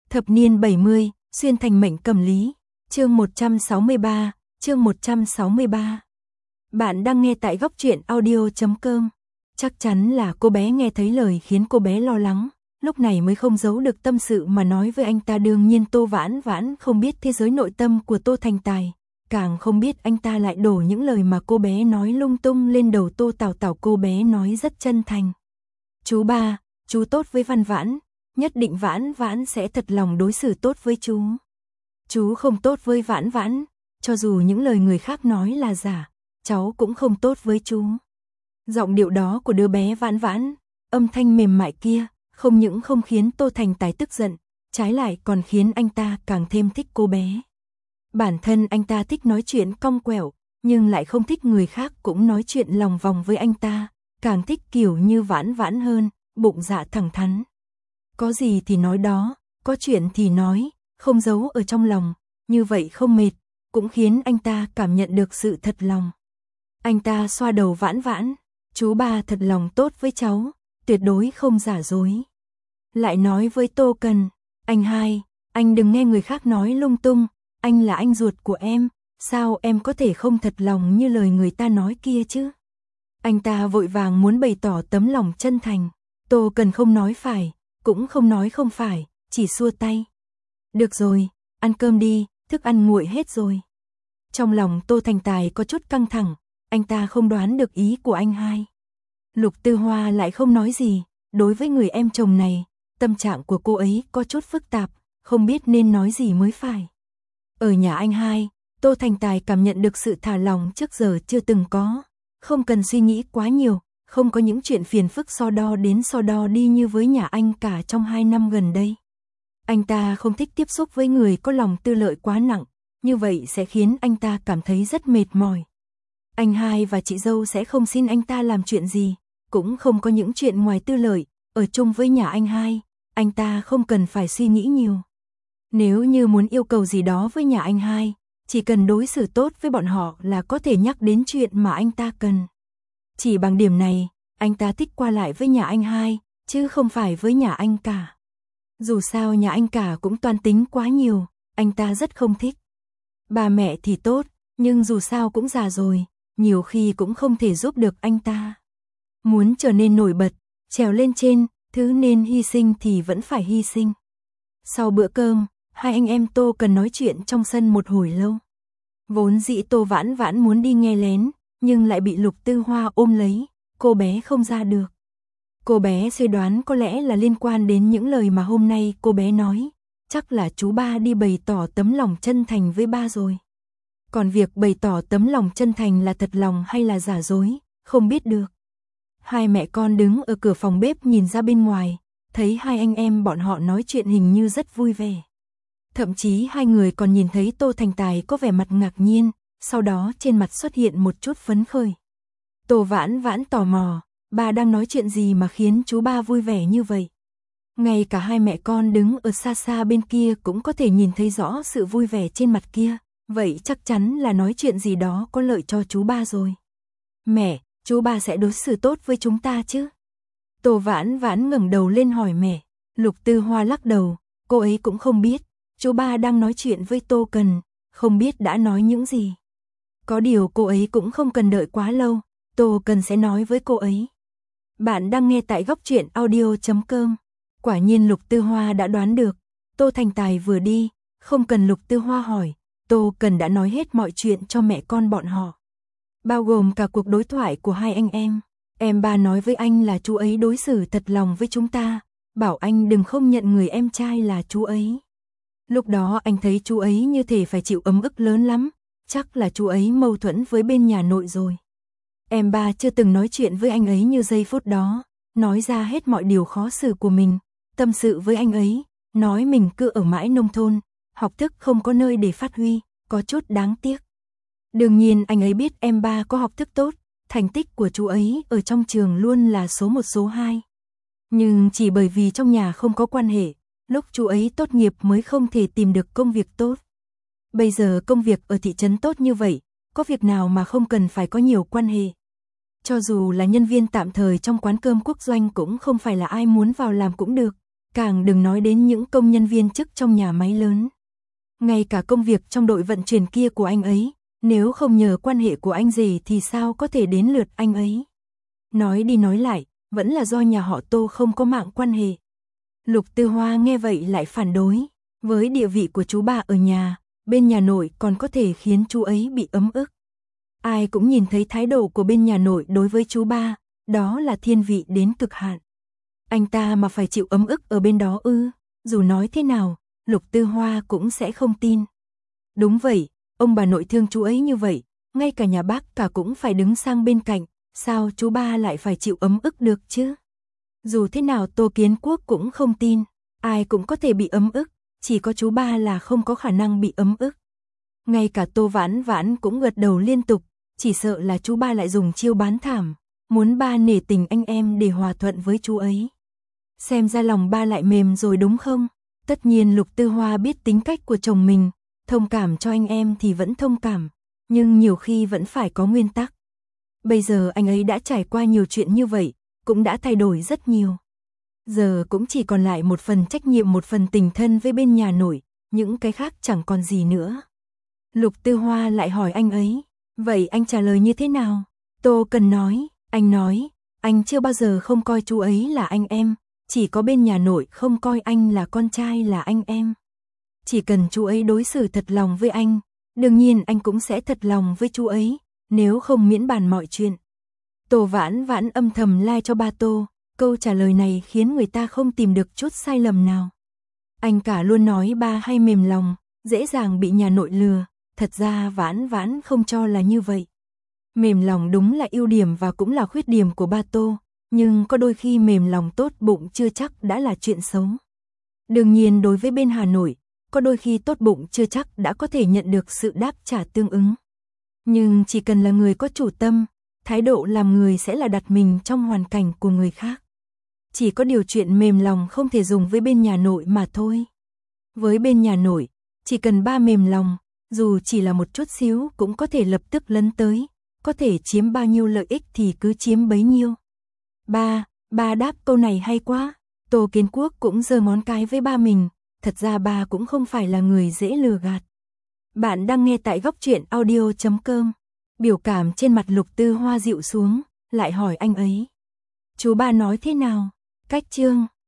Thập niên 70, xuyên thành mệnh cầm lý. Chương 163, chương 163. Bạn đang nghe tại góc truyện audio.com. Chắc chắn là cô bé nghe thấy lời khiến cô bé lo lắng, lúc này mới không giấu được tâm sự mà nói với anh ta. Đương nhiên Tô Vãn Vãn không biết thế giới nội tâm của Tô Thành Tài, càng không biết anh ta lại đổ những lời mà cô bé nói lung tung lên đầu Tô Tảo Tảo. Cô bé nói rất chân thành. Chú ba, chú tốt với Văn Vãn, nhất định Vãn Vãn sẽ thật lòng đối xử tốt với chú. Chú không tốt với Vãn Vãn, cho dù những lời người khác nói là giả, cháu cũng không tốt với chú. Giọng điệu đó của đứa bé Vãn Vãn, âm thanh mềm mại kia, không những không khiến Tô Thành Tài tức giận, trái lại còn khiến anh ta càng thêm thích cô bé. Bản thân anh ta thích nói chuyện cong quẹo, nhưng lại không thích người khác cũng nói chuyện lòng vòng với anh ta, càng thích kiểu như Vãn Vãn hơn, bụng dạ thẳng thắn. Có gì thì nói đó, có chuyện thì nói, không giấu ở trong lòng, như vậy không mệt, cũng khiến anh ta cảm nhận được sự thật lòng. Anh ta xoa đầu Vãn Vãn, chú ba thật lòng tốt với cháu, tuyệt đối không giả dối. Lại nói với Tô Cần, anh hai, anh đừng nghe người khác nói lung tung, anh là anh ruột của em, sao em có thể không thật lòng như lời người ta nói kia chứ? Anh ta vội vàng muốn bày tỏ tấm lòng chân thành. Tô Cần không nói phải, cũng không nói không phải, chỉ xua tay. Được rồi, ăn cơm đi, thức ăn nguội hết rồi. Trong lòng Tô Thành Tài có chút căng thẳng, anh ta không đoán được ý của anh hai. Lục Tư Hoa lại không nói gì, đối với người em chồng này, tâm trạng của cô ấy có chút phức tạp, không biết nên nói gì mới phải. Ở nhà anh hai, Tô Thành Tài cảm nhận được sự thả lỏng trước giờ chưa từng có, không cần suy nghĩ quá nhiều, không có những chuyện phiền phức so đo đến so đo đi như với nhà anh cả trong 2 năm gần đây. Anh ta không thích tiếp xúc với người có lòng tư lợi quá nặng, như vậy sẽ khiến anh ta cảm thấy rất mệt mỏi. Anh hai và chị dâu sẽ không xin anh ta làm chuyện gì, cũng không có những chuyện ngoài tư lợi, ở chung với nhà anh hai, anh ta không cần phải suy nghĩ nhiều. Nếu như muốn yêu cầu gì đó với nhà anh hai, chỉ cần đối xử tốt với bọn họ là có thể nhắc đến chuyện mà anh ta cần. Chỉ bằng điểm này, anh ta thích qua lại với nhà anh hai, chứ không phải với nhà anh cả. Dù sao nhà anh cả cũng toan tính quá nhiều, anh ta rất không thích. Bà mẹ thì tốt, nhưng dù sao cũng già rồi, nhiều khi cũng không thể giúp được anh ta. Muốn trở nên nổi bật, trèo lên trên, thứ nên hy sinh thì vẫn phải hy sinh. Sau bữa cơm, hai anh em Tô Cần nói chuyện trong sân một hồi lâu. Vốn dĩ Tô Vãn Vãn muốn đi nghe lén, nhưng lại bị Lục Tư Hoa ôm lấy, cô bé không ra được. Cô bé suy đoán có lẽ là liên quan đến những lời mà hôm nay cô bé nói, chắc là chú ba đi bày tỏ tấm lòng chân thành với ba rồi. Còn việc bày tỏ tấm lòng chân thành là thật lòng hay là giả dối, không biết được. Hai mẹ con đứng ở cửa phòng bếp nhìn ra bên ngoài, thấy hai anh em bọn họ nói chuyện hình như rất vui vẻ. Thậm chí hai người còn nhìn thấy Tô Thành Tài có vẻ mặt ngạc nhiên, sau đó trên mặt xuất hiện một chút phấn khởi. Tô Vãn Vãn tò mò, bà đang nói chuyện gì mà khiến chú ba vui vẻ như vậy? Ngay cả hai mẹ con đứng ở xa xa bên kia cũng có thể nhìn thấy rõ sự vui vẻ trên mặt kia, vậy chắc chắn là nói chuyện gì đó có lợi cho chú ba rồi. Mẹ, chú ba sẽ đối xử tốt với chúng ta chứ? Tô Vãn Vãn ngẩng đầu lên hỏi mẹ. Lục Tư Hoa lắc đầu, cô ấy cũng không biết, chú ba đang nói chuyện với Tô Cần, không biết đã nói những gì. Có điều cô ấy cũng không cần đợi quá lâu, Tô Cần sẽ nói với cô ấy. Bạn đang nghe tại góc truyện audio.com. Quả nhiên Lục Tư Hoa đã đoán được, Tô Thành Tài vừa đi, không cần Lục Tư Hoa hỏi, Tô Cần đã nói hết mọi chuyện cho mẹ con bọn họ. Bao gồm cả cuộc đối thoại của hai anh em. Em ba nói với anh là chú ấy đối xử thật lòng với chúng ta, bảo anh đừng không nhận người em trai là chú ấy. Lúc đó anh thấy chú ấy như thể phải chịu ấm ức lớn lắm, chắc là chú ấy mâu thuẫn với bên nhà nội rồi. Em ba chưa từng nói chuyện với anh ấy như giây phút đó, nói ra hết mọi điều khó xử của mình, tâm sự với anh ấy, nói mình cứ ở mãi nông thôn, học thức không có nơi để phát huy, có chút đáng tiếc. Đương nhiên anh ấy biết em ba có học thức tốt, thành tích của chú ấy ở trong trường luôn là số 1 số 2. Nhưng chỉ bởi vì trong nhà không có quan hệ, lúc chú ấy tốt nghiệp mới không thể tìm được công việc tốt. Bây giờ công việc ở thị trấn tốt như vậy, có việc nào mà không cần phải có nhiều quan hệ. Cho dù là nhân viên tạm thời trong quán cơm quốc doanh cũng không phải là ai muốn vào làm cũng được, càng đừng nói đến những công nhân viên chức trong nhà máy lớn. Ngay cả công việc trong đội vận chuyển kia của anh ấy, nếu không nhờ quan hệ của anh rể thì sao có thể đến lượt anh ấy. Nói đi nói lại, vẫn là do nhà họ Tô không có mạng quan hệ. Lục Tư Hoa nghe vậy lại phản đối, với địa vị của chú ba ở nhà, bên nhà nội còn có thể khiến chú ấy bị ấm ức. Ai cũng nhìn thấy thái độ của bên nhà nội đối với chú ba, đó là thiên vị đến cực hạn. Anh ta mà phải chịu ấm ức ở bên đó ư, dù nói thế nào, Lục Tư Hoa cũng sẽ không tin. Đúng vậy, ông bà nội thương chú ấy như vậy, ngay cả nhà bác cả cũng phải đứng sang bên cạnh, sao chú ba lại phải chịu ấm ức được chứ? Dù thế nào Tô Kiến Quốc cũng không tin, ai cũng có thể bị ấm ức, chỉ có chú ba là không có khả năng bị ấm ức. Ngay cả Tô Vãn Vãn cũng gật đầu liên tục, chỉ sợ là chú ba lại dùng chiêu bán thảm, muốn ba nể tình anh em để hòa thuận với chú ấy. Xem ra lòng ba lại mềm rồi đúng không? Tất nhiên Lục Tư Hoa biết tính cách của chồng mình, thông cảm cho anh em thì vẫn thông cảm, nhưng nhiều khi vẫn phải có nguyên tắc. Bây giờ anh ấy đã trải qua nhiều chuyện như vậy, cũng đã thay đổi rất nhiều. Giờ cũng chỉ còn lại một phần trách nhiệm, một phần tình thân với bên nhà nội, những cái khác chẳng còn gì nữa. Lục Tư Hoa lại hỏi anh ấy, vậy anh trả lời như thế nào? Tô Cần nói, anh chưa bao giờ không coi chú ấy là anh em, chỉ có bên nhà nội không coi anh là con trai là anh em. Chỉ cần chú ấy đối xử thật lòng với anh, đương nhiên anh cũng sẽ thật lòng với chú ấy, nếu không miễn bàn mọi chuyện. Tô Vãn Vãn âm thầm like cho ba Tô, câu trả lời này khiến người ta không tìm được chút sai lầm nào. Anh cả luôn nói ba hay mềm lòng, dễ dàng bị nhà nội lừa, thật ra Vãn Vãn không cho là như vậy. Mềm lòng đúng là ưu điểm và cũng là khuyết điểm của ba Tô, nhưng có đôi khi mềm lòng tốt bụng chưa chắc đã là chuyện xấu. Đương nhiên đối với bên Hà Nội, có đôi khi tốt bụng chưa chắc đã có thể nhận được sự đáp trả tương ứng. Nhưng chỉ cần là người có chủ tâm, thái độ làm người sẽ là đặt mình trong hoàn cảnh của người khác. Chỉ có điều chuyện mềm lòng không thể dùng với bên nhà nội mà thôi. Với bên nhà nội, chỉ cần ba mềm lòng, dù chỉ là một chút xíu cũng có thể lập tức lấn tới, có thể chiếm bao nhiêu lợi ích thì cứ chiếm bấy nhiêu. Ba đáp câu này hay quá. Tô Kiến Quốc cũng giơ ngón cái với ba mình, thật ra ba cũng không phải là người dễ lừa gạt. Bạn đang nghe tại Góc Truyện Audio.com. Biểu cảm trên mặt Lục Tư Hoa dịu xuống, lại hỏi anh ấy. Chú ba nói thế nào? Cách chương